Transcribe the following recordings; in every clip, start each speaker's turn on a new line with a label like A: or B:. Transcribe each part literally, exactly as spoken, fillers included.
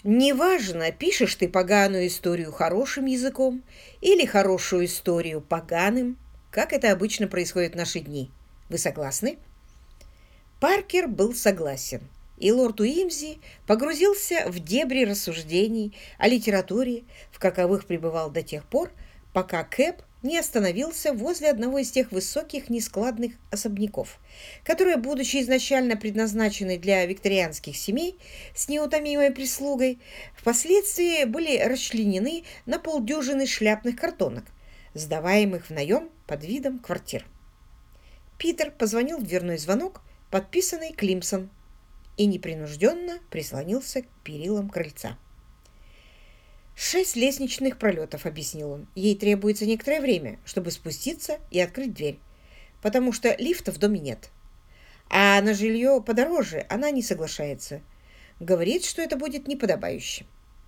A: Неважно, пишешь ты поганую историю хорошим языком или хорошую историю поганым, как это обычно происходит в наши дни. Вы согласны? Паркер был согласен, и лорд Уимзи погрузился в дебри рассуждений о литературе, в каковых пребывал до тех пор, пока Кэп не остановился возле одного из тех высоких нескладных особняков, которые, будучи изначально предназначены для викторианских семей с неутомимой прислугой, впоследствии были расчленены на полдюжины шляпных картонок, сдаваемых в наем под видом квартир. Питер позвонил в дверной звонок, подписанный Климсон, и непринужденно прислонился к перилам крыльца. «Шесть лестничных пролетов», — объяснил он. «Ей требуется некоторое время, чтобы спуститься и открыть дверь, потому что лифта в доме нет. А на жилье подороже она не соглашается. Говорит, что это будет неподобающе».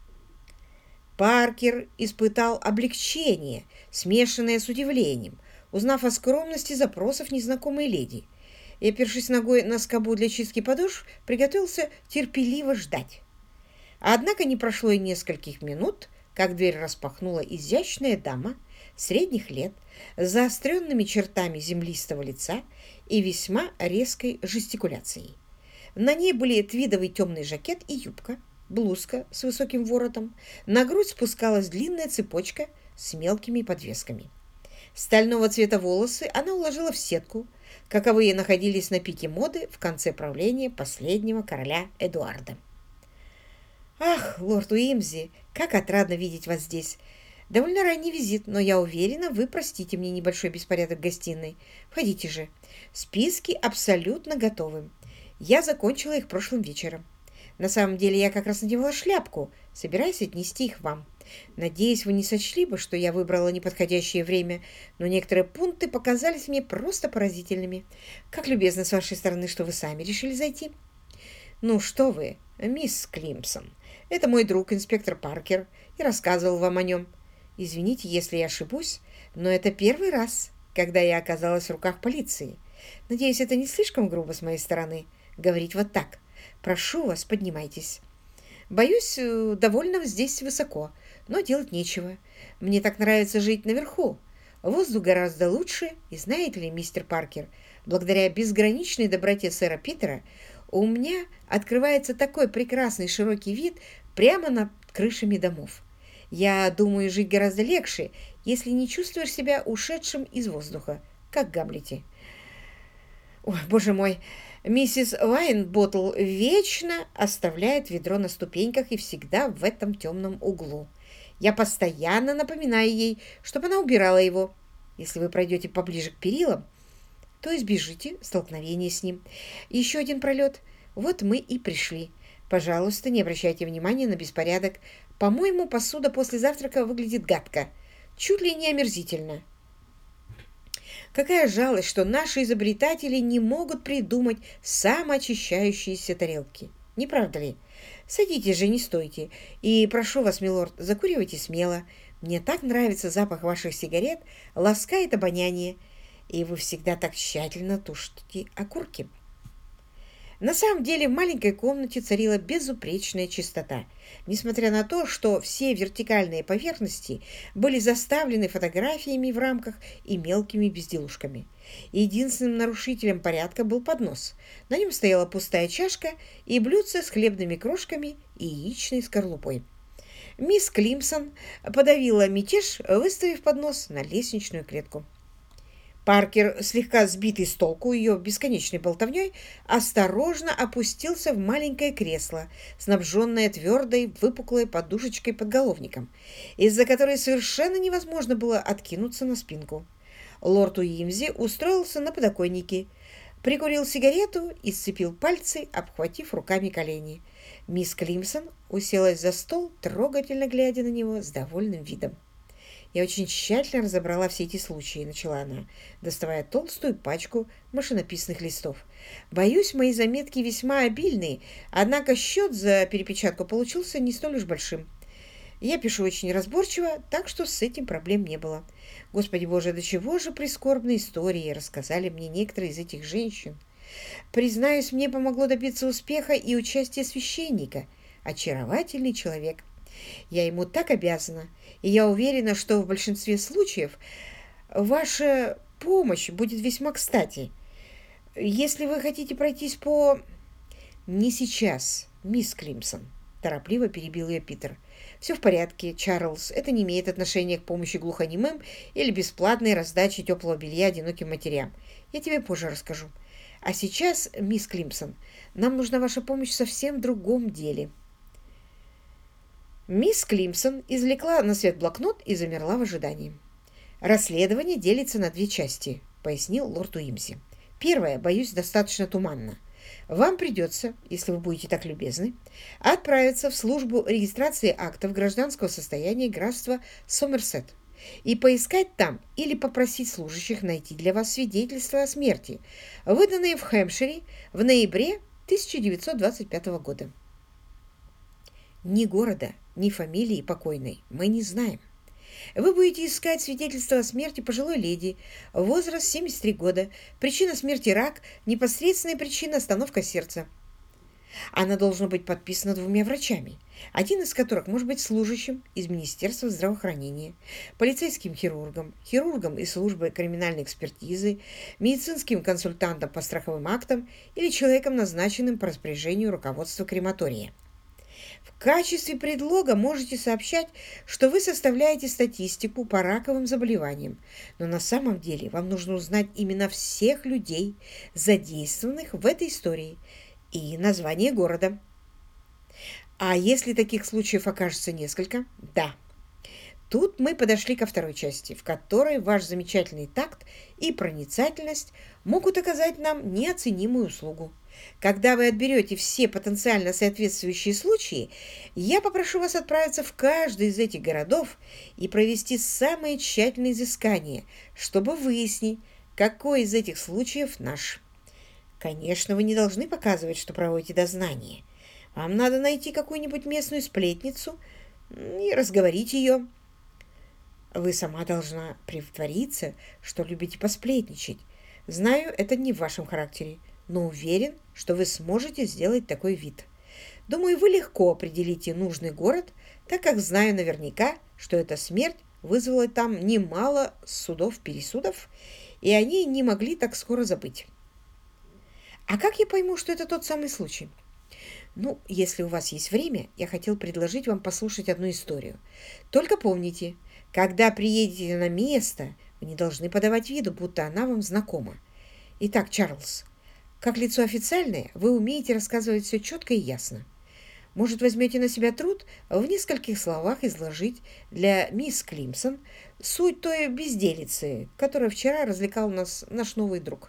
A: Паркер испытал облегчение, смешанное с удивлением, узнав о скромности запросов незнакомой леди, и, опершись ногой на скобу для чистки подошв, приготовился терпеливо ждать. Однако не прошло и нескольких минут, как дверь распахнула изящная дама средних лет с заостренными чертами землистого лица и весьма резкой жестикуляцией. На ней были твидовый темный жакет и юбка, блузка с высоким воротом, на грудь спускалась длинная цепочка с мелкими подвесками. Стального цвета волосы она уложила в сетку, каковые находились на пике моды в конце правления последнего короля Эдуарда. «Ах, лорд Уимзи, как отрадно видеть вас здесь! Довольно ранний визит, но я уверена, вы простите мне небольшой беспорядок в гостиной. Входите же. Списки абсолютно готовы. Я закончила их прошлым вечером. На самом деле я как раз надевала шляпку, собираясь отнести их вам. Надеюсь, вы не сочли бы, что я выбрала неподходящее время, но некоторые пункты показались мне просто поразительными. Как любезно с вашей стороны, что вы сами решили зайти». «Ну что вы, мисс Климсон, это мой друг, инспектор Паркер, и рассказывал вам о нем. Извините, если я ошибусь, но это первый раз, когда я оказалась в руках полиции. Надеюсь, это не слишком грубо с моей стороны говорить вот так. Прошу вас, поднимайтесь. Боюсь, э, довольно здесь высоко, но делать нечего. Мне так нравится жить наверху. Воздух гораздо лучше, и знаете ли, мистер Паркер, благодаря безграничной доброте сэра Питера у меня открывается такой прекрасный широкий вид прямо над крышами домов. Я думаю, жить гораздо легче, если не чувствуешь себя ушедшим из воздуха, как в Гамлете. Ой, боже мой, миссис Вайнботтл вечно оставляет ведро на ступеньках и всегда в этом темном углу. Я постоянно напоминаю ей, чтобы она убирала его. Если вы пройдете поближе к перилам, то избежите столкновения с ним. Еще один пролет. Вот мы и пришли. Пожалуйста, не обращайте внимания на беспорядок. По-моему, посуда после завтрака выглядит гадко. Чуть ли не омерзительно. Какая жалость, что наши изобретатели не могут придумать самоочищающиеся тарелки. Не правда ли? Садитесь же, не стойте. И прошу вас, милорд, закуривайте смело. Мне так нравится запах ваших сигарет, ласкает обоняние. И вы всегда так тщательно тушите окурки. На самом деле в маленькой комнате царила безупречная чистота, несмотря на то, что все вертикальные поверхности были заставлены фотографиями в рамках и мелкими безделушками. Единственным нарушителем порядка был поднос. На нем стояла пустая чашка и блюдце с хлебными крошками и яичной скорлупой. Мисс Климсон подавила мятеж, выставив поднос на лестничную клетку. Паркер, слегка сбитый с толку ее бесконечной болтовней, осторожно опустился в маленькое кресло, снабженное твердой выпуклой подушечкой-подголовником, из-за которой совершенно невозможно было откинуться на спинку. Лорд Уимзи устроился на подоконнике, прикурил сигарету и сцепил пальцы, обхватив руками колени. Мисс Климсон уселась за стол, трогательно глядя на него с довольным видом. «Я очень тщательно разобрала все эти случаи», — начала она, доставая толстую пачку машинописных листов. «Боюсь, мои заметки весьма обильные, однако счет за перепечатку получился не столь уж большим. Я пишу очень разборчиво, так что с этим проблем не было. Господи боже, до чего же прискорбные истории рассказали мне некоторые из этих женщин. Признаюсь, мне помогло добиться успеха и участия священника, очаровательный человек. Я ему так обязана, и я уверена, что в большинстве случаев ваша помощь будет весьма кстати. Если вы хотите пройтись по... Не сейчас, мисс Климсон, торопливо перебил ее Питер. Все в порядке, Чарльз, это не имеет отношения к помощи глухонемым или бесплатной раздаче теплого белья одиноким матерям. Я тебе позже расскажу. А сейчас, мисс Климсон, нам нужна ваша помощь в совсем другом деле. Мисс Климсон извлекла на свет блокнот и замерла в ожидании. «Расследование делится на две части», — пояснил лорд Уимси. «Первое, боюсь, достаточно туманно. Вам придется, если вы будете так любезны, отправиться в службу регистрации актов гражданского состояния графства Сомерсет и поискать там или попросить служащих найти для вас свидетельство о смерти, выданные в Хэмпшире в ноябре тысяча девятьсот двадцать пятого года. Ни города, ни фамилии покойной мы не знаем. Вы будете искать свидетельство о смерти пожилой леди, возраст семьдесят три года, причина смерти рак, непосредственная причина остановка сердца. Она должна быть подписана двумя врачами, один из которых может быть служащим из Министерства здравоохранения, полицейским хирургом, хирургом из службы криминальной экспертизы, медицинским консультантом по страховым актам или человеком, назначенным по распоряжению руководства крематория. В качестве предлога можете сообщать, что вы составляете статистику по раковым заболеваниям, но на самом деле вам нужно узнать имена всех людей, задействованных в этой истории, и название города. А если таких случаев окажется несколько? Да. Тут мы подошли ко второй части, в которой ваш замечательный такт и проницательность могут оказать нам неоценимую услугу. Когда вы отберете все потенциально соответствующие случаи, я попрошу вас отправиться в каждый из этих городов и провести самые тщательные изыскания, чтобы выяснить, какой из этих случаев наш. Конечно, вы не должны показывать, что проводите дознание. Вам надо найти какую-нибудь местную сплетницу и разговорить ее. Вы сама должна притвориться, что любите посплетничать. Знаю, это не в вашем характере, но уверен, что вы сможете сделать такой вид. Думаю, вы легко определите нужный город, так как знаю наверняка, что эта смерть вызвала там немало судов-пересудов, и они не могли так скоро забыть. А как я пойму, что это тот самый случай? Ну, если у вас есть время, я хотел предложить вам послушать одну историю. Только помните, когда приедете на место, вы не должны подавать виду, будто она вам знакома. Итак, Чарльз, как лицо официальное, вы умеете рассказывать все четко и ясно. Может, возьмете на себя труд в нескольких словах изложить для мисс Климсон суть той безделицы, которой вчера развлекал нас наш новый друг.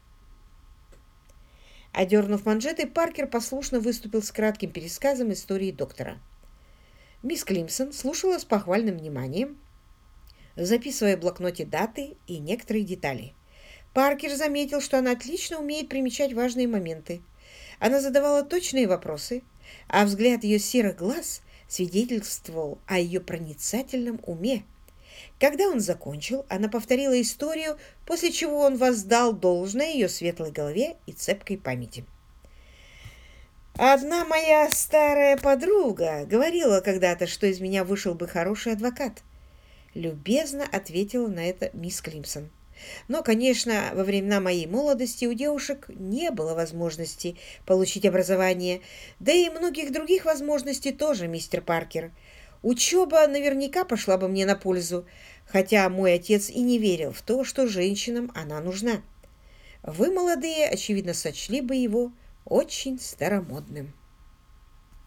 A: Одернув манжеты, Паркер послушно выступил с кратким пересказом истории доктора. Мисс Климсон слушала с похвальным вниманием, записывая в блокноте даты и некоторые детали. Паркер заметил, что она отлично умеет примечать важные моменты. Она задавала точные вопросы, а взгляд ее серых глаз свидетельствовал о ее проницательном уме. Когда он закончил, она повторила историю, после чего он воздал должное ее светлой голове и цепкой памяти. «Одна моя старая подруга говорила когда-то, что из меня вышел бы хороший адвокат», — любезно ответила на это мисс Климсон. «Но, конечно, во времена моей молодости у девушек не было возможности получить образование, да и многих других возможностей тоже, мистер Паркер. Учеба наверняка пошла бы мне на пользу, хотя мой отец и не верил в то, что женщинам она нужна. Вы, молодые, очевидно, сочли бы его очень старомодным».